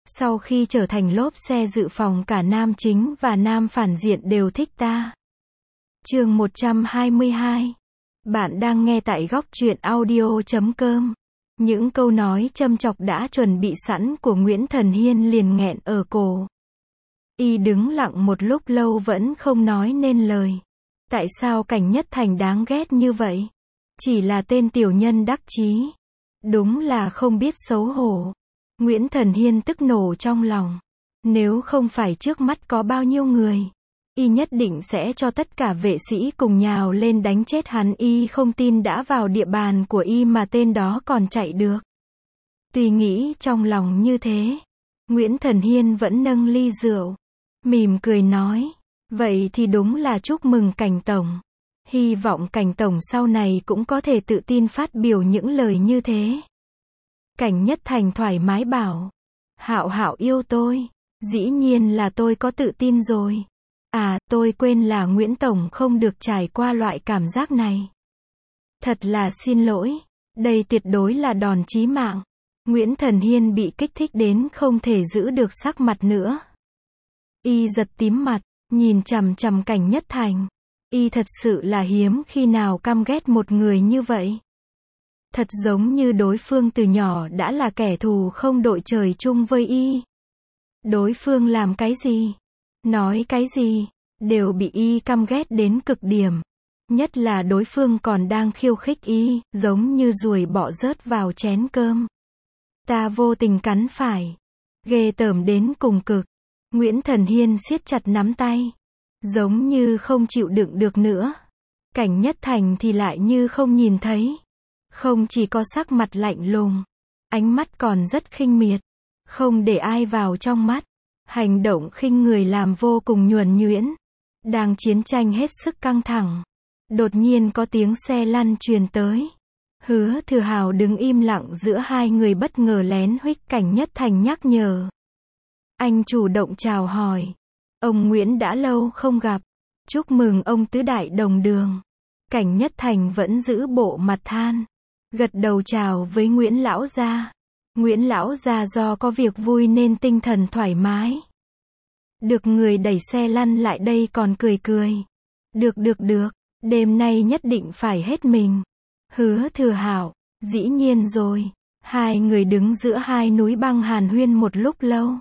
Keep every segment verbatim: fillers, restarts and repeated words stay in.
Sau khi trở thành lốp xe dự phòng cả nam chính và nam phản diện đều thích ta. Chương một trăm hai mươi hai. Bạn đang nghe tại góc truyện audio chấm com. Những câu nói châm chọc đã chuẩn bị sẵn của Nguyễn Thần Hiên liền nghẹn ở cổ. Y đứng lặng một lúc lâu vẫn không nói nên lời. Tại sao Cảnh Nhất Thành đáng ghét như vậy? Chỉ là tên tiểu nhân đắc chí. Đúng là không biết xấu hổ. Nguyễn Thần Hiên tức nổ trong lòng. Nếu không phải trước mắt có bao nhiêu người, y nhất định sẽ cho tất cả vệ sĩ cùng nhào lên đánh chết hắn. Y không tin đã vào địa bàn của y mà tên đó còn chạy được. Tuy nghĩ trong lòng như thế, Nguyễn Thần Hiên vẫn nâng ly rượu, mỉm cười nói, vậy thì đúng là chúc mừng Cảnh Tổng. Hy vọng Cảnh Tổng sau này cũng có thể tự tin phát biểu những lời như thế. Cảnh Nhất Thành thoải mái bảo, Hạo Hạo yêu tôi, dĩ nhiên là tôi có tự tin rồi. À, tôi quên là Nguyễn Tổng không được trải qua loại cảm giác này. Thật là xin lỗi, đây tuyệt đối là đòn chí mạng. Nguyễn Thần Hiên bị kích thích đến không thể giữ được sắc mặt nữa. Y giật tím mặt, nhìn chằm chằm Cảnh Nhất Thành. Y thật sự là hiếm khi nào căm ghét một người như vậy. Thật giống như đối phương từ nhỏ đã là kẻ thù không đội trời chung với y. Đối phương làm cái gì, nói cái gì, đều bị y căm ghét đến cực điểm. Nhất là đối phương còn đang khiêu khích y, giống như ruồi bọ rớt vào chén cơm. Ta vô tình cắn phải. Ghê tởm đến cùng cực. Nguyễn Thần Hiên siết chặt nắm tay, giống như không chịu đựng được nữa. Cảnh Nhất Thành thì lại như không nhìn thấy. Không chỉ có sắc mặt lạnh lùng, ánh mắt còn rất khinh miệt, không để ai vào trong mắt. Hành động khinh người làm vô cùng nhuần nhuyễn. Đang chiến tranh hết sức căng thẳng, đột nhiên có tiếng xe lăn truyền tới. Hứa Thừa Hào đứng im lặng giữa hai người bất ngờ lén huých Cảnh Nhất Thành nhắc nhở. Anh chủ động chào hỏi. Ông Nguyễn đã lâu không gặp. Chúc mừng ông tứ đại đồng đường. Cảnh Nhất Thành vẫn giữ bộ mặt than, gật đầu chào với Nguyễn lão gia. Nguyễn lão gia do có việc vui nên tinh thần thoải mái. Được người đẩy xe lăn lại đây còn cười cười. Được được được, đêm nay nhất định phải hết mình. Hứa Thừa Hào, dĩ nhiên rồi. Hai người đứng giữa hai núi băng hàn huyên một lúc lâu.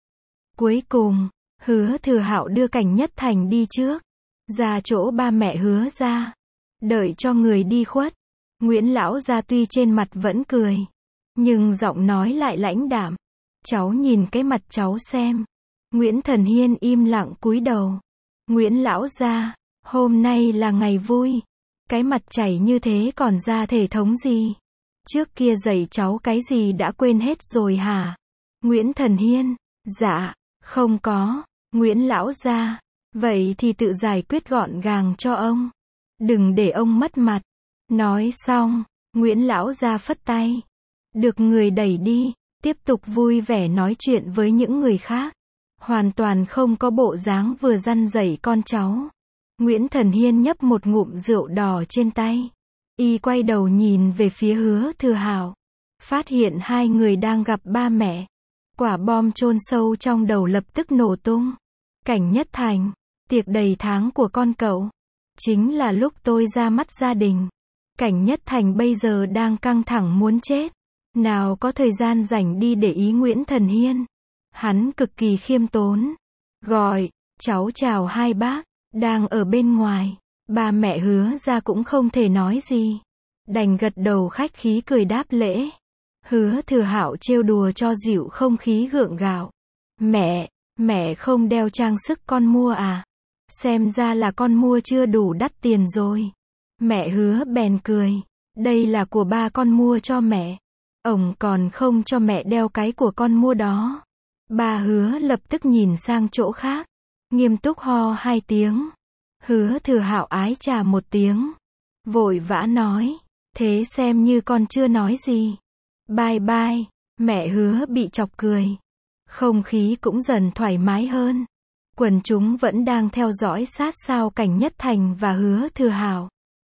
Cuối cùng, Hứa Thừa Hạo đưa Cảnh Nhất Thành đi trước, ra chỗ ba mẹ Hứa ra. Đợi cho người đi khuất, Nguyễn lão gia tuy trên mặt vẫn cười, nhưng giọng nói lại lãnh đạm. Cháu nhìn cái mặt cháu xem. Nguyễn Thần Hiên im lặng cúi đầu. Nguyễn lão gia, hôm nay là ngày vui. Cái mặt chảy như thế còn ra thể thống gì? Trước kia dạy cháu cái gì đã quên hết rồi hả? Nguyễn Thần Hiên, dạ, không có. Nguyễn lão gia, vậy thì tự giải quyết gọn gàng cho ông. Đừng để ông mất mặt. Nói xong, Nguyễn lão gia phất tay. Được người đẩy đi, tiếp tục vui vẻ nói chuyện với những người khác. Hoàn toàn không có bộ dáng vừa răn dạy con cháu. Nguyễn Thần Hiên nhấp một ngụm rượu đỏ trên tay. Y quay đầu nhìn về phía Hứa Thừa Hào. Phát hiện hai người đang gặp ba mẹ. Quả bom chôn sâu trong đầu lập tức nổ tung. Cảnh Nhất Thành, tiệc đầy tháng của con cậu. Chính là lúc tôi ra mắt gia đình. Cảnh Nhất Thành bây giờ đang căng thẳng muốn chết. Nào có thời gian rảnh đi để ý Nguyễn Thần Hiên. Hắn cực kỳ khiêm tốn. Gọi, cháu chào hai bác. Đang ở bên ngoài. Ba mẹ Hứa ra cũng không thể nói gì. Đành gật đầu khách khí cười đáp lễ. Hứa Thừa Hạo trêu đùa cho dịu không khí gượng gạo. Mẹ, mẹ không đeo trang sức con mua à? Xem ra là con mua chưa đủ đắt tiền rồi. Mẹ Hứa bèn cười. Đây là của ba con mua cho mẹ. Ổng còn không cho mẹ đeo cái của con mua đó. Ba Hứa lập tức nhìn sang chỗ khác. Nghiêm túc ho hai tiếng. Hứa Thừa Hạo ái chà một tiếng. Vội vã nói. Thế xem như con chưa nói gì. Bye bye. Mẹ Hứa bị chọc cười. Không khí cũng dần thoải mái hơn. Quần chúng vẫn đang theo dõi sát sao Cảnh Nhất Thành và Hứa Thừa Hào.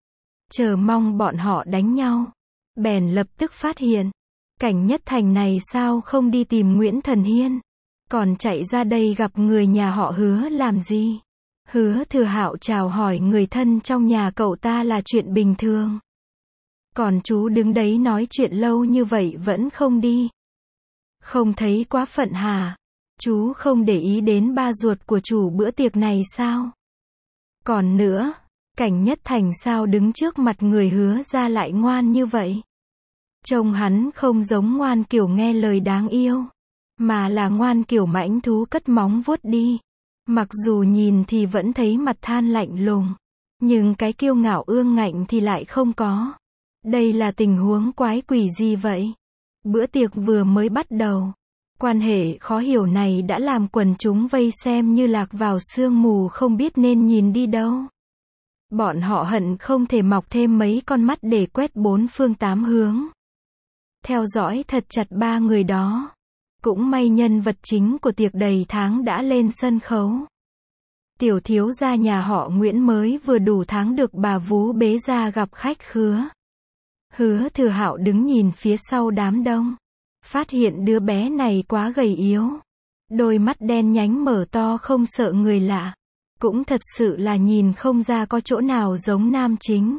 Chờ mong bọn họ đánh nhau. Bèn lập tức phát hiện. Cảnh Nhất Thành này sao không đi tìm Nguyễn Thần Hiên. Còn chạy ra đây gặp người nhà họ Hứa làm gì? Hứa Thừa Hạo chào hỏi người thân trong nhà cậu ta là chuyện bình thường. Còn chú đứng đấy nói chuyện lâu như vậy vẫn không đi. Không thấy quá phận hả? Chú không để ý đến ba ruột của chủ bữa tiệc này sao? Còn nữa, Cảnh Nhất Thành sao đứng trước mặt người Hứa ra lại ngoan như vậy? Trông hắn không giống ngoan kiểu nghe lời đáng yêu, mà là ngoan kiểu mãnh thú cất móng vuốt đi. Mặc dù nhìn thì vẫn thấy mặt than lạnh lùng, nhưng cái kiêu ngạo ương ngạnh thì lại không có. Đây là tình huống quái quỷ gì vậy? Bữa tiệc vừa mới bắt đầu, quan hệ khó hiểu này đã làm quần chúng vây xem như lạc vào sương mù không biết nên nhìn đi đâu. Bọn họ hận không thể mọc thêm mấy con mắt để quét bốn phương tám hướng. Theo dõi thật chặt ba người đó. Cũng may nhân vật chính của tiệc đầy tháng đã lên sân khấu. Tiểu thiếu gia nhà họ Nguyễn mới vừa đủ tháng được bà vú bế ra gặp khách khứa. Hứa Thừa Hạo đứng nhìn phía sau đám đông. Phát hiện đứa bé này quá gầy yếu. Đôi mắt đen nhánh mở to không sợ người lạ. Cũng thật sự là nhìn không ra có chỗ nào giống nam chính.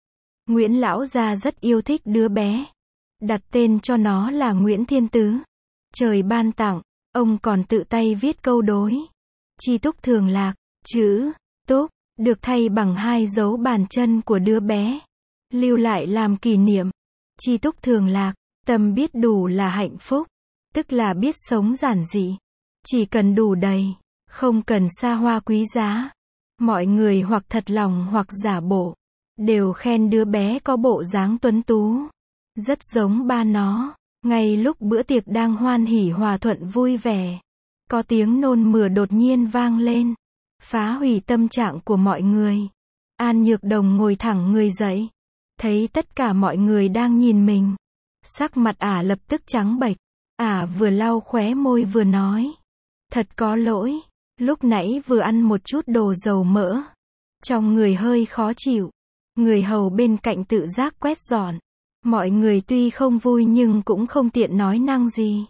Nguyễn lão gia rất yêu thích đứa bé. Đặt tên cho nó là Nguyễn Thiên Tứ. Trời ban tặng, ông còn tự tay viết câu đối. Chi túc thường lạc, chữ túc, được thay bằng hai dấu bàn chân của đứa bé. Lưu lại làm kỷ niệm. Chi túc thường lạc, tâm biết đủ là hạnh phúc. Tức là biết sống giản dị. Chỉ cần đủ đầy, không cần xa hoa quý giá. Mọi người hoặc thật lòng hoặc giả bộ, đều khen đứa bé có bộ dáng tuấn tú. Rất giống ba nó. Ngay lúc bữa tiệc đang hoan hỉ hòa thuận vui vẻ, có tiếng nôn mửa đột nhiên vang lên, phá hủy tâm trạng của mọi người. An Nhược Đồng ngồi thẳng người dậy, thấy tất cả mọi người đang nhìn mình. Sắc mặt ả lập tức trắng bệch, ả vừa lau khóe môi vừa nói. Thật có lỗi, lúc nãy vừa ăn một chút đồ dầu mỡ. Trong người hơi khó chịu, người hầu bên cạnh tự giác quét dọn. Mọi người tuy không vui nhưng cũng không tiện nói năng gì.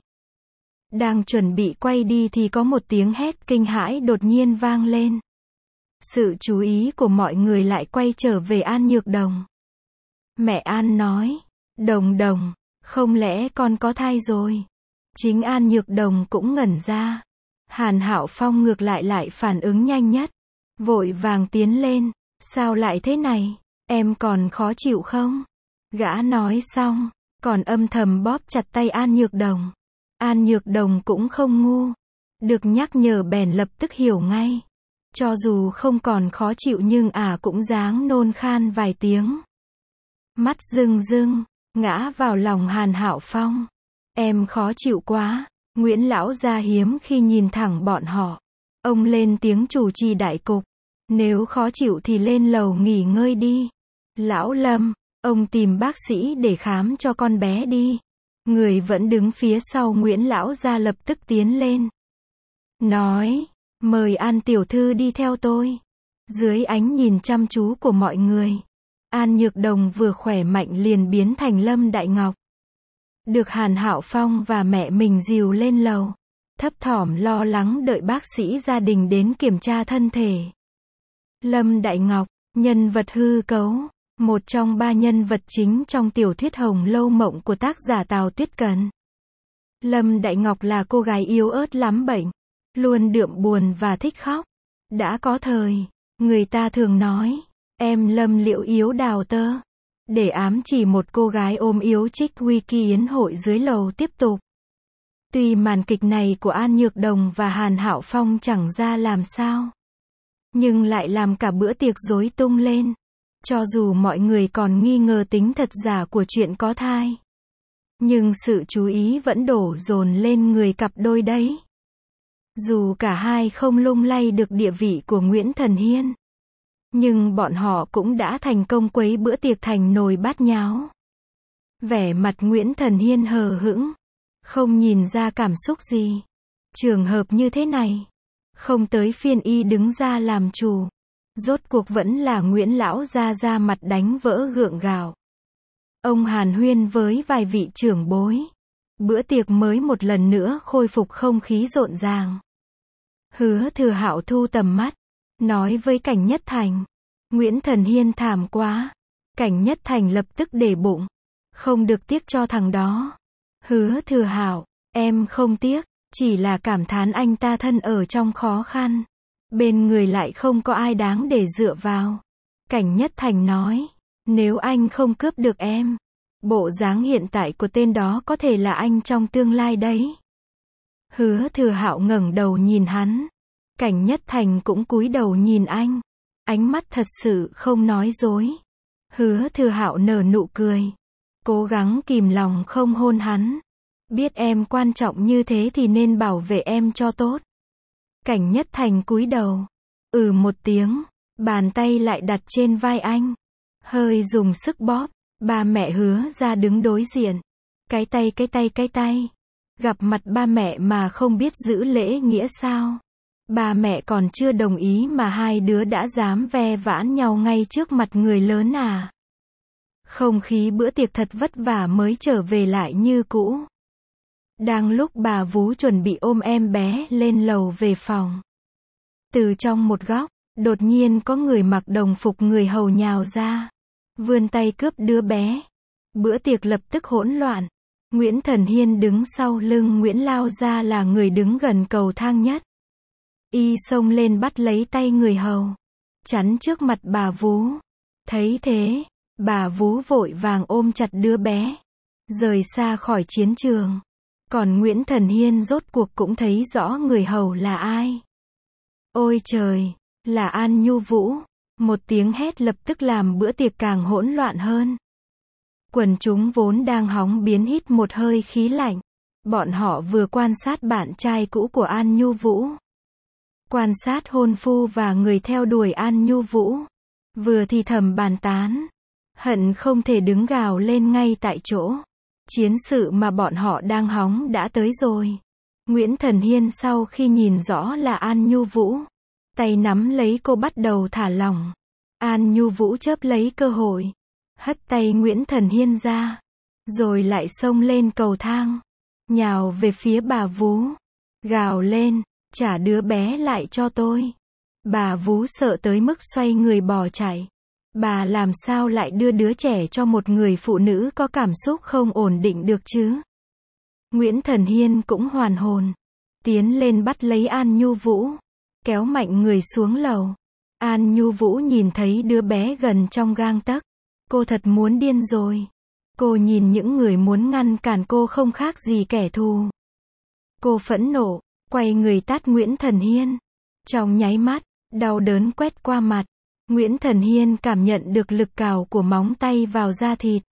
Đang chuẩn bị quay đi thì có một tiếng hét kinh hãi đột nhiên vang lên. Sự chú ý của mọi người lại quay trở về An Nhược Đồng. Mẹ An nói, Đồng Đồng, không lẽ con có thai rồi? Chính An Nhược Đồng cũng ngẩn ra. Hàn Hạo Phong ngược lại lại phản ứng nhanh nhất. Vội vàng tiến lên, sao lại thế này, em còn khó chịu không? Gã nói xong, còn âm thầm bóp chặt tay An Nhược Đồng. An Nhược Đồng cũng không ngu. Được nhắc nhở bèn lập tức hiểu ngay. Cho dù không còn khó chịu nhưng ả à cũng dáng nôn khan vài tiếng. Mắt rưng rưng, ngã vào lòng Hàn Hạo Phong. Em khó chịu quá. Nguyễn lão gia hiếm khi nhìn thẳng bọn họ. Ông lên tiếng chủ trì đại cục. Nếu khó chịu thì lên lầu nghỉ ngơi đi. Lão Lâm, ông tìm bác sĩ để khám cho con bé đi. Người vẫn đứng phía sau Nguyễn lão gia lập tức tiến lên. Nói, mời An tiểu thư đi theo tôi. Dưới ánh nhìn chăm chú của mọi người, An Nhược Đồng vừa khỏe mạnh liền biến thành Lâm Đại Ngọc. Được Hàn Hạo Phong và mẹ mình dìu lên lầu. Thấp thỏm lo lắng đợi bác sĩ gia đình đến kiểm tra thân thể. Lâm Đại Ngọc, nhân vật hư cấu. Một trong ba nhân vật chính trong tiểu thuyết Hồng Lâu Mộng của tác giả Tào Tuyết Cần. Lâm Đại Ngọc là cô gái yếu ớt lắm bệnh, luôn đượm buồn và thích khóc. Đã có thời, người ta thường nói, em Lâm Liễu yếu đào tơ, để ám chỉ một cô gái ôm yếu trích huy kỳ yến hội dưới lầu tiếp tục. Tuy màn kịch này của An Nhược Đồng và Hàn Hạo Phong chẳng ra làm sao, nhưng lại làm cả bữa tiệc rối tung lên. Cho dù mọi người còn nghi ngờ tính thật giả của chuyện có thai, nhưng sự chú ý vẫn đổ dồn lên người cặp đôi đấy. Dù cả hai không lung lay được địa vị của Nguyễn Thần Hiên, nhưng bọn họ cũng đã thành công quấy bữa tiệc thành nồi bát nháo. Vẻ mặt Nguyễn Thần Hiên hờ hững, không nhìn ra cảm xúc gì. Trường hợp như thế này, không tới phiên y đứng ra làm chủ. Rốt cuộc vẫn là Nguyễn lão gia ra mặt đánh vỡ gượng gạo. Ông hàn huyên với vài vị trưởng bối. Bữa tiệc mới một lần nữa khôi phục không khí rộn ràng. Hứa Thừa Hạo thu tầm mắt, nói với Cảnh Nhất Thành. Nguyễn Thần Hiên thảm quá. Cảnh Nhất Thành lập tức để bụng. Không được tiếc cho thằng đó. Hứa Thừa Hạo, em không tiếc, chỉ là cảm thán anh ta thân ở trong khó khăn. Bên người lại không có ai đáng để dựa vào. Cảnh Nhất Thành nói, nếu anh không cướp được em, bộ dáng hiện tại của tên đó có thể là anh trong tương lai đấy. Hứa Thừa Hạo ngẩng đầu nhìn hắn. Cảnh Nhất Thành cũng cúi đầu nhìn anh. Ánh mắt thật sự không nói dối. Hứa Thừa Hạo nở nụ cười. Cố gắng kìm lòng không hôn hắn. Biết em quan trọng như thế thì nên bảo vệ em cho tốt. Cảnh Nhất Thành cúi đầu. Ừ một tiếng. Bàn tay lại đặt trên vai anh. Hơi dùng sức bóp. Ba mẹ Hứa ra đứng đối diện. Cái tay cái tay cái tay. Gặp mặt ba mẹ mà không biết giữ lễ nghĩa sao? Ba mẹ còn chưa đồng ý mà hai đứa đã dám ve vãn nhau ngay trước mặt người lớn à? Không khí bữa tiệc thật vất vả mới trở về lại như cũ. Đang lúc bà Vú chuẩn bị ôm em bé lên lầu về phòng. Từ trong một góc, đột nhiên có người mặc đồng phục người hầu nhào ra. Vươn tay cướp đứa bé. Bữa tiệc lập tức hỗn loạn. Nguyễn Thần Hiên đứng sau lưng Nguyễn Lao Gia là người đứng gần cầu thang nhất. Y xông lên bắt lấy tay người hầu. Chắn trước mặt bà Vú. Thấy thế, bà Vú vội vàng ôm chặt đứa bé. Rời xa khỏi chiến trường. Còn Nguyễn Thần Hiên rốt cuộc cũng thấy rõ người hầu là ai. Ôi trời, là An Nhu Vũ. Một tiếng hét lập tức làm bữa tiệc càng hỗn loạn hơn. Quần chúng vốn đang hóng biến hít một hơi khí lạnh. Bọn họ vừa quan sát bạn trai cũ của An Nhu Vũ. Quan sát hôn phu và người theo đuổi An Nhu Vũ. Vừa thì thầm bàn tán. Hận không thể đứng gào lên ngay tại chỗ. Chiến sự mà bọn họ đang hóng đã tới rồi. Nguyễn Thần Hiên sau khi nhìn rõ là An Nhu Vũ. Tay nắm lấy cô bắt đầu thả lỏng. An Nhu Vũ chớp lấy cơ hội. Hất tay Nguyễn Thần Hiên ra. Rồi lại xông lên cầu thang. Nhào về phía bà Vú. Gào lên. Trả đứa bé lại cho tôi. Bà Vú sợ tới mức xoay người bỏ chạy. Bà làm sao lại đưa đứa trẻ cho một người phụ nữ có cảm xúc không ổn định được chứ? Nguyễn Thần Hiên cũng hoàn hồn. Tiến lên bắt lấy An Nhu Vũ. Kéo mạnh người xuống lầu. An Nhu Vũ nhìn thấy đứa bé gần trong gang tấc. Cô thật muốn điên rồi. Cô nhìn những người muốn ngăn cản cô không khác gì kẻ thù. Cô phẫn nộ. Quay người tát Nguyễn Thần Hiên. Trong nháy mắt, đau đớn quét qua mặt. Nguyễn Thần Hiên cảm nhận được lực cào của móng tay vào da thịt.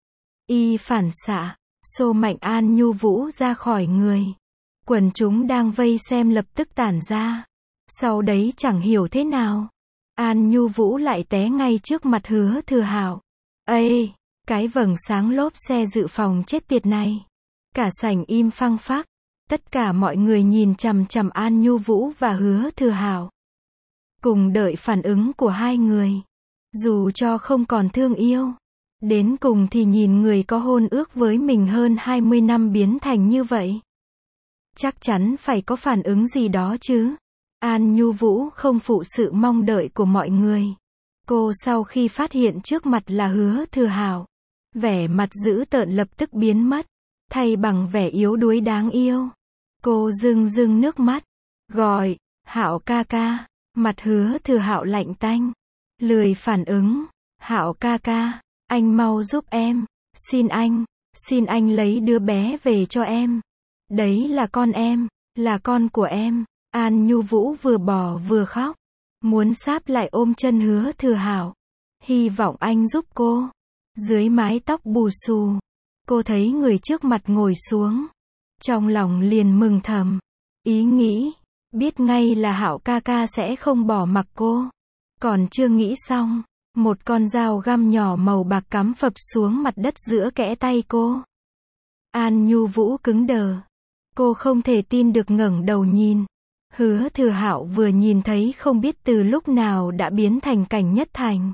Y phản xạ, xô mạnh An Nhu Vũ ra khỏi người. Quần chúng đang vây xem lập tức tản ra. Sau đấy chẳng hiểu thế nào. An Nhu Vũ lại té ngay trước mặt Hứa Thừa Hạo. Ây, cái vầng sáng lốp xe dự phòng chết tiệt này. Cả sảnh im phăng phắc. Tất cả mọi người nhìn chằm chằm An Nhu Vũ và Hứa Thừa Hạo. Cùng đợi phản ứng của hai người. Dù cho không còn thương yêu. Đến cùng thì nhìn người có hôn ước với mình hơn hai mươi năm biến thành như vậy. Chắc chắn phải có phản ứng gì đó chứ. An Nhu Vũ không phụ sự mong đợi của mọi người. Cô sau khi phát hiện trước mặt là Hứa Thừa Hạo. Vẻ mặt dữ tợn lập tức biến mất. Thay bằng vẻ yếu đuối đáng yêu. Cô rưng rưng nước mắt. Gọi, Hạo ca ca. Mặt Hứa Thừa Hạo lạnh tanh. Lười phản ứng. Hạo ca ca, anh mau giúp em. Xin anh, xin anh lấy đứa bé về cho em. Đấy là con em, là con của em. An Nhu Vũ vừa bò vừa khóc. Muốn sáp lại ôm chân Hứa Thừa Hạo. Hy vọng anh giúp cô. Dưới mái tóc bù xù. Cô thấy người trước mặt ngồi xuống. Trong lòng liền mừng thầm. Ý nghĩ, biết ngay là Hạo ca ca sẽ không bỏ mặc cô. Còn chưa nghĩ xong, một con dao găm nhỏ màu bạc cắm phập xuống mặt đất giữa kẽ tay cô. An Nhu Vũ cứng đờ. Cô không thể tin được ngẩng đầu nhìn. Hứa Thừa Hạo vừa nhìn thấy không biết từ lúc nào đã biến thành Cảnh Nhất Thành.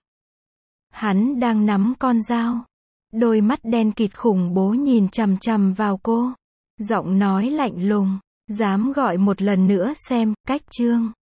Hắn đang nắm con dao. Đôi mắt đen kịt khủng bố nhìn chằm chằm vào cô. Giọng nói lạnh lùng. Dám gọi một lần nữa xem, cách chương.